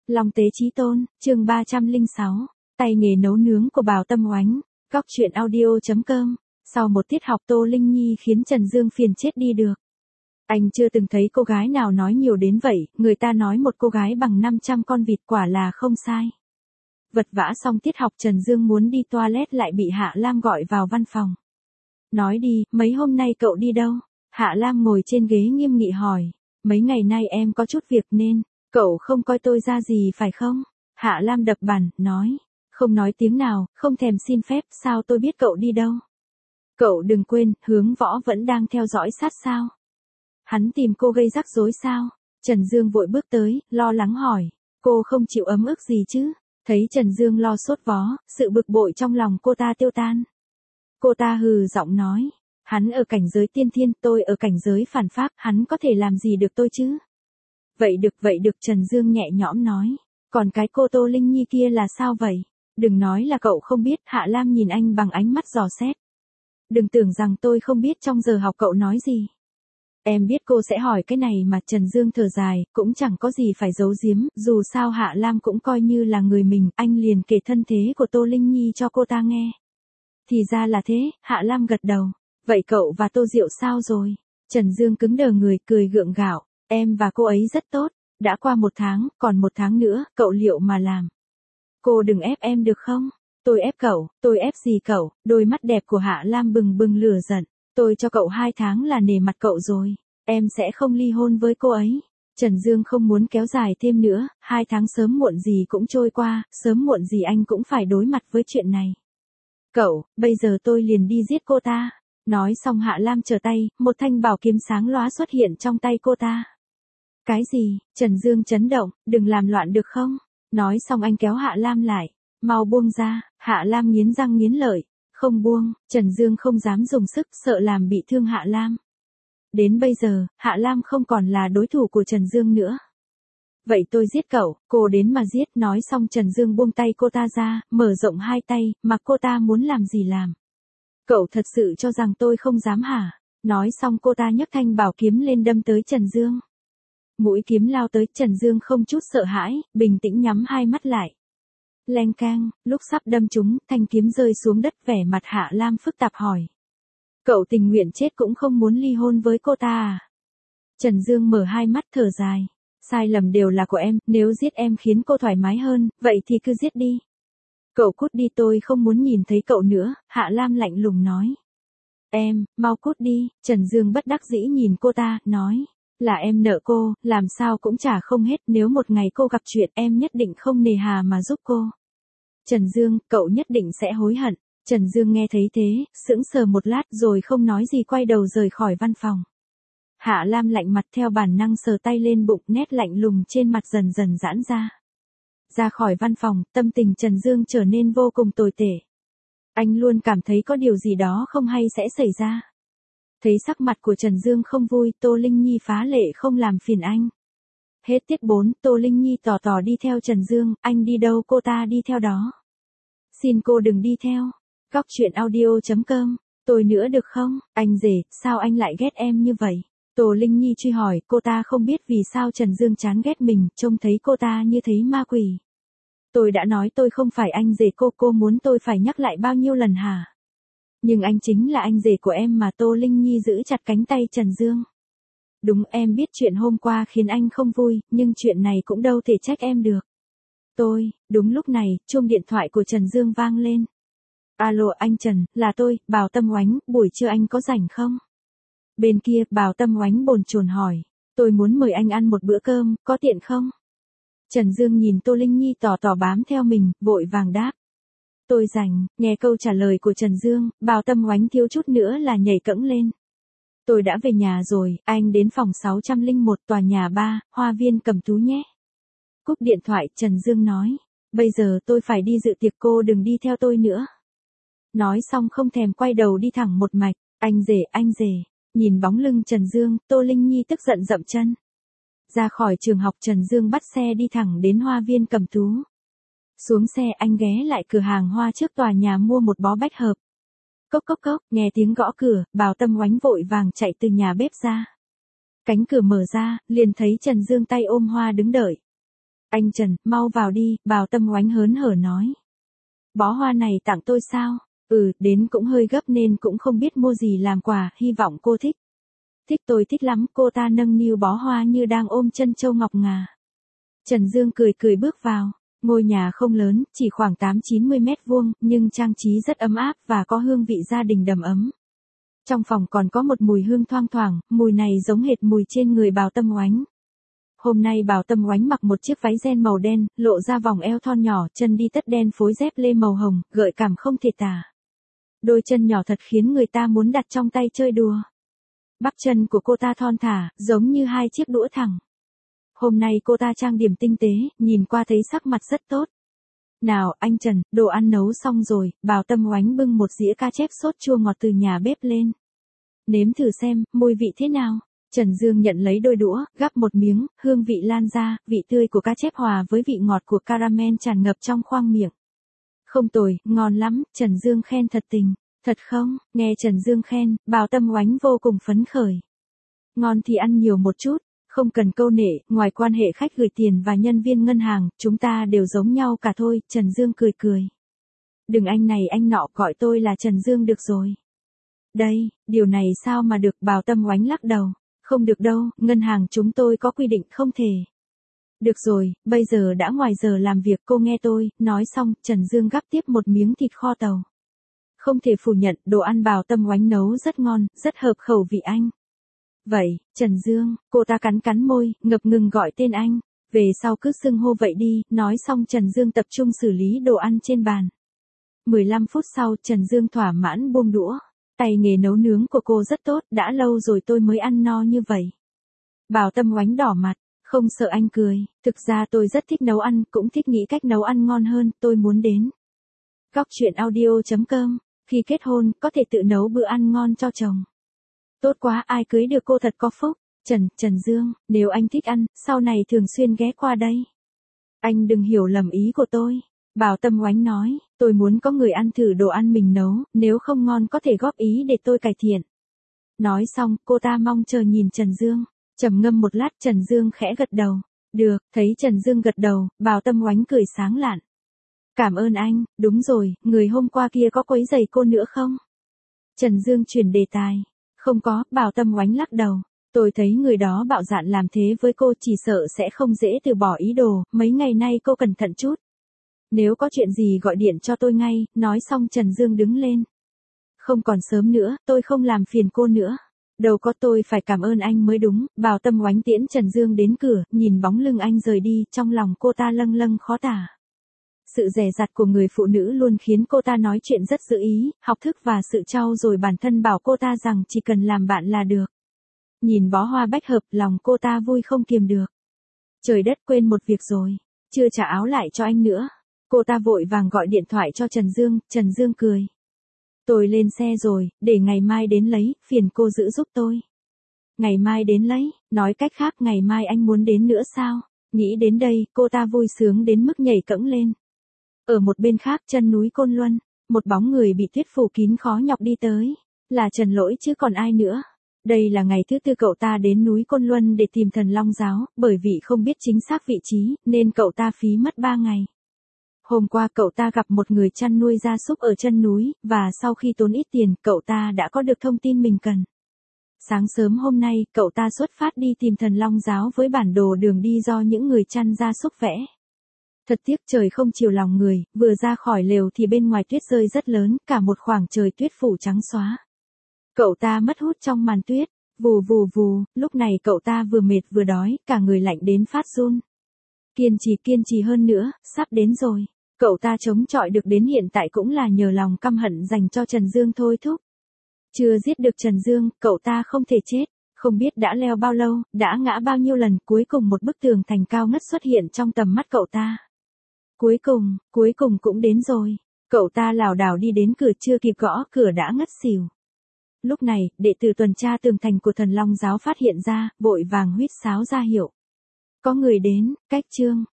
Long Tế Chí Tôn, chương 306, tay nghề nấu nướng của Bảo Tâm Oánh, góc truyện audio.com. Sau một tiết học Tô Linh Nhi khiến Trần Dương phiền chết đi được. Anh chưa từng thấy cô gái nào nói nhiều đến vậy, người ta nói một cô gái bằng 500 con vịt quả là không sai. Vật vã xong tiết học Trần Dương muốn đi toilet lại bị Hạ Lam gọi vào văn phòng. Nói đi, mấy hôm nay cậu đi đâu? Hạ Lam ngồi trên ghế nghiêm nghị hỏi. Mấy ngày nay em có chút việc nên, cậu không coi tôi ra gì phải không? Hạ Lam đập bàn, nói. Không nói tiếng nào, không thèm xin phép, sao tôi biết cậu đi đâu? Cậu đừng quên, Hướng Võ vẫn đang theo dõi sát sao? Hắn tìm cô gây rắc rối sao? Trần Dương vội bước tới, lo lắng hỏi. Cô không chịu ấm ức gì chứ? Thấy Trần Dương lo sốt vó, sự bực bội trong lòng cô ta tiêu tan. Cô ta hừ giọng nói. Hắn ở cảnh giới tiên thiên, tôi ở cảnh giới phản pháp, hắn có thể làm gì được tôi chứ? Vậy được Trần Dương nhẹ nhõm nói. Còn cái cô Tô Linh Nhi kia là sao vậy? Đừng nói là cậu không biết, Hạ Lam nhìn anh bằng ánh mắt dò xét. Đừng tưởng rằng tôi không biết trong giờ học cậu nói gì. Em biết cô sẽ hỏi cái này mà. Trần Dương thở dài, cũng chẳng có gì phải giấu giếm, dù sao Hạ Lam cũng coi như là người mình, anh liền kể thân thế của Tô Linh Nhi cho cô ta nghe. Thì ra là thế, Hạ Lam gật đầu. Vậy cậu và Tô Diệu sao rồi? Trần Dương cứng đờ người, cười gượng gạo. Em và cô ấy rất tốt. Đã qua 1 tháng, còn 1 tháng nữa, cậu liệu mà làm. Cô đừng ép em được không? Tôi ép cậu, tôi ép gì cậu? Đôi mắt đẹp của Hạ Lam bừng bừng lửa giận. Tôi cho cậu 2 tháng là nể mặt cậu rồi. Em sẽ không ly hôn với cô ấy. Trần Dương không muốn kéo dài thêm nữa, 2 tháng sớm muộn gì cũng trôi qua, sớm muộn gì anh cũng phải đối mặt với chuyện này. Cậu, bây giờ tôi liền đi giết cô ta. Nói xong Hạ Lam trở tay, một thanh bảo kiếm sáng lóa xuất hiện trong tay cô ta. Cái gì? Trần Dương chấn động, đừng làm loạn được không? Nói xong anh kéo Hạ Lam lại. Mau buông ra. Hạ Lam nghiến răng nghiến lợi. Không buông. Trần Dương không dám dùng sức, sợ làm bị thương Hạ Lam. Đến bây giờ, Hạ Lam không còn là đối thủ của Trần Dương nữa. Vậy tôi giết cậu, cô đến mà giết. Nói xong Trần Dương buông tay cô ta ra, mở rộng 2 tay, mặc cô ta muốn làm gì làm. Cậu thật sự cho rằng tôi không dám hả? Nói xong cô ta nhấc thanh bảo kiếm lên đâm tới Trần Dương. Mũi kiếm lao tới, Trần Dương không chút sợ hãi, bình tĩnh nhắm 2 mắt lại. Leng keng, lúc sắp đâm trúng, thanh kiếm rơi xuống đất, vẻ mặt Hạ Lam phức tạp hỏi. Cậu tình nguyện chết cũng không muốn ly hôn với cô ta à? Trần Dương mở 2 mắt thở dài. Sai lầm đều là của em, nếu giết em khiến cô thoải mái hơn, vậy thì cứ giết đi. Cậu cút đi, tôi không muốn nhìn thấy cậu nữa, Hạ Lam lạnh lùng nói. Em, mau cút đi. Trần Dương bất đắc dĩ nhìn cô ta, nói. Là em nợ cô, làm sao cũng trả không hết, nếu một ngày cô gặp chuyện em nhất định không nề hà mà giúp cô. Trần Dương, cậu nhất định sẽ hối hận. Trần Dương nghe thấy thế, sững sờ một lát rồi không nói gì quay đầu rời khỏi văn phòng. Hạ Lam lạnh mặt theo bản năng sờ tay lên bụng, nét lạnh lùng trên mặt dần dần giãn ra. Ra khỏi văn phòng, tâm tình Trần Dương trở nên vô cùng tồi tệ. Anh luôn cảm thấy có điều gì đó không hay sẽ xảy ra. Thấy sắc mặt của Trần Dương không vui, Tô Linh Nhi phá lệ không làm phiền anh. Hết tiết 4, Tô Linh Nhi tò tò đi theo Trần Dương, anh đi đâu cô ta đi theo đó. Xin cô đừng đi theo. Góc truyện audio.com, tôi nữa được không? Anh rể, sao anh lại ghét em như vậy? Tô Linh Nhi truy hỏi, cô ta không biết vì sao Trần Dương chán ghét mình, trông thấy cô ta như thấy ma quỷ. Tôi đã nói tôi không phải anh rể cô muốn tôi phải nhắc lại bao nhiêu lần hả? Nhưng anh chính là anh rể của em mà. Tô Linh Nhi giữ chặt cánh tay Trần Dương. Đúng, em biết chuyện hôm qua khiến anh không vui, nhưng chuyện này cũng đâu thể trách em được. Đúng lúc này, chuông điện thoại của Trần Dương vang lên. Alo anh Trần, là tôi, Bảo Tâm Oánh, buổi trưa anh có rảnh không? Bên kia, Bảo Tâm Oánh bồn chồn hỏi. Tôi muốn mời anh ăn một bữa cơm, có tiện không? Trần Dương nhìn Tô Linh Nhi tỏ bám theo mình, vội vàng đáp. Tôi rảnh. Nghe câu trả lời của Trần Dương, Bảo Tâm Oánh thiếu chút nữa là nhảy cẫng lên. Tôi đã về nhà rồi, anh đến phòng 601 tòa nhà 3, Hoa Viên Cẩm Tú nhé. Cúp điện thoại, Trần Dương nói. Bây giờ tôi phải đi dự tiệc, cô đừng đi theo tôi nữa. Nói xong không thèm quay đầu đi thẳng một mạch. Anh rể. Nhìn bóng lưng Trần Dương, Tô Linh Nhi tức giận dậm chân. Ra khỏi trường học Trần Dương bắt xe đi thẳng đến Hoa Viên Cẩm Tú. Xuống xe anh ghé lại cửa hàng hoa trước tòa nhà mua một bó bách hợp. Cốc cốc cốc, nghe tiếng gõ cửa, Bảo Tâm Oánh vội vàng chạy từ nhà bếp ra. Cánh cửa mở ra, liền thấy Trần Dương tay ôm hoa đứng đợi. Anh Trần, mau vào đi, Bào Tâm Oánh hớn hở nói. Bó hoa này tặng tôi sao? Đến cũng hơi gấp nên cũng không biết mua gì làm quà, hy vọng cô thích. Thích, tôi thích lắm, cô ta nâng niu bó hoa như đang ôm chân châu ngọc ngà. Trần Dương cười cười bước vào. Ngôi nhà không lớn, chỉ khoảng 8-90 mét vuông, nhưng trang trí rất ấm áp và có hương vị gia đình đầm ấm. Trong phòng còn có một mùi hương thoang thoảng, mùi này giống hệt mùi trên người Bào Tâm Oánh. Hôm nay Bào Tâm Oánh mặc một chiếc váy ren màu đen, lộ ra vòng eo thon nhỏ, chân đi tất đen phối dép lê màu hồng, gợi cảm không thể tả. Đôi chân nhỏ thật khiến người ta muốn đặt trong tay chơi đùa. Bắp chân của cô ta thon thả, giống như hai chiếc đũa thẳng. Hôm nay cô ta trang điểm tinh tế, nhìn qua thấy sắc mặt rất tốt. Nào, anh Trần, đồ ăn nấu xong rồi, Bào Tâm Oánh bưng một dĩa cá chép sốt chua ngọt từ nhà bếp lên. Nếm thử xem, mùi vị thế nào? Trần Dương nhận lấy đôi đũa, gắp một miếng, hương vị lan ra, vị tươi của cá chép hòa với vị ngọt của caramel tràn ngập trong khoang miệng. Không tồi, ngon lắm, Trần Dương khen thật tình. Thật không? Nghe Trần Dương khen, Bào Tâm Oánh vô cùng phấn khởi. Ngon thì ăn nhiều một chút, không cần câu nệ, ngoài quan hệ khách gửi tiền và nhân viên ngân hàng, chúng ta đều giống nhau cả thôi, Trần Dương cười cười. Đừng anh này anh nọ, gọi tôi là Trần Dương được rồi. Đây, điều này sao mà được, Bào Tâm Oánh lắc đầu. Không được đâu, ngân hàng chúng tôi có quy định không thể. Được rồi, bây giờ đã ngoài giờ làm việc, cô nghe tôi, nói xong, Trần Dương gắp tiếp một miếng thịt kho tàu. Không thể phủ nhận, đồ ăn Bào Tâm Oánh nấu rất ngon, rất hợp khẩu vị anh. Vậy, Trần Dương, cô ta cắn cắn môi, ngập ngừng gọi tên anh. Về sau cứ xưng hô vậy đi, nói xong Trần Dương tập trung xử lý đồ ăn trên bàn. 15 phút sau, Trần Dương thỏa mãn buông đũa. Tay nghề nấu nướng của cô rất tốt, đã lâu rồi tôi mới ăn no như vậy. Bào Tâm Oánh đỏ mặt, không sợ anh cười, thực ra tôi rất thích nấu ăn, cũng thích nghĩ cách nấu ăn ngon hơn, tôi muốn đến. Góc truyện audio.com, khi kết hôn, có thể tự nấu bữa ăn ngon cho chồng. Tốt quá, ai cưới được cô thật có phúc. Trần Dương, nếu anh thích ăn, sau này thường xuyên ghé qua đây. Anh đừng hiểu lầm ý của tôi. Bào Tâm Oánh nói, tôi muốn có người ăn thử đồ ăn mình nấu, nếu không ngon có thể góp ý để tôi cải thiện. Nói xong, cô ta mong chờ nhìn Trần Dương. Trầm ngâm một lát, Trần Dương khẽ gật đầu. Được, thấy Trần Dương gật đầu, Bào Tâm Oánh cười sáng lạn. Cảm ơn anh, đúng rồi, người hôm qua kia có quấy rầy cô nữa không? Trần Dương chuyển đề tài. Không có, Bào Tâm Oánh lắc đầu. Tôi thấy người đó bạo dạn làm thế với cô chỉ sợ sẽ không dễ từ bỏ ý đồ, mấy ngày nay cô cẩn thận chút. Nếu có chuyện gì gọi điện cho tôi ngay, nói xong Trần Dương đứng lên. Không còn sớm nữa, tôi không làm phiền cô nữa. Đâu có, tôi phải cảm ơn anh mới đúng. Bào Tâm Oánh tiễn Trần Dương đến cửa, nhìn bóng lưng anh rời đi, trong lòng cô ta lâng lâng khó tả. Sự dè dặt của người phụ nữ luôn khiến cô ta nói chuyện rất giữ ý, học thức và sự trau dồi bản thân bảo cô ta rằng chỉ cần làm bạn là được. Nhìn bó hoa bách hợp, lòng cô ta vui không kiềm được. Trời đất, quên một việc rồi, chưa trả áo lại cho anh nữa. Cô ta vội vàng gọi điện thoại cho Trần Dương cười. Tôi lên xe rồi, để ngày mai đến lấy, phiền cô giữ giúp tôi. Ngày mai đến lấy, nói cách khác ngày mai anh muốn đến nữa sao? Nghĩ đến đây, cô ta vui sướng đến mức nhảy cẫng lên. Ở một bên khác chân núi Côn Luân, một bóng người bị tuyết phủ kín khó nhọc đi tới. Là Trần Lỗi chứ còn ai nữa. Đây là ngày thứ tư cậu ta đến núi Côn Luân để tìm Thần Long Giáo, bởi vì không biết chính xác vị trí, nên cậu ta phí mất 3 ngày. Hôm qua cậu ta gặp một người chăn nuôi gia súc ở chân núi, và sau khi tốn ít tiền, cậu ta đã có được thông tin mình cần. Sáng sớm hôm nay, cậu ta xuất phát đi tìm Thần Long Giáo với bản đồ đường đi do những người chăn gia súc vẽ. Thật tiếc trời không chiều lòng người, vừa ra khỏi lều thì bên ngoài tuyết rơi rất lớn, cả một khoảng trời tuyết phủ trắng xóa. Cậu ta mất hút trong màn tuyết, vù vù vù, lúc này cậu ta vừa mệt vừa đói, cả người lạnh đến phát run. Kiên trì hơn nữa, sắp đến rồi. Cậu ta chống chọi được đến hiện tại cũng là nhờ lòng căm hận dành cho Trần Dương thôi thúc. Chưa giết được Trần Dương, cậu ta không thể chết. Không biết đã leo bao lâu, đã ngã bao nhiêu lần, cuối cùng một bức tường thành cao ngất xuất hiện trong tầm mắt cậu ta. Cuối cùng cũng đến rồi. Cậu ta lảo đảo đi đến cửa, chưa kịp gõ cửa đã ngất xỉu. Lúc này, đệ tử tuần tra tường thành của Thần Long Giáo phát hiện ra, vội vàng huýt sáo ra hiệu. Có người đến, cách chương.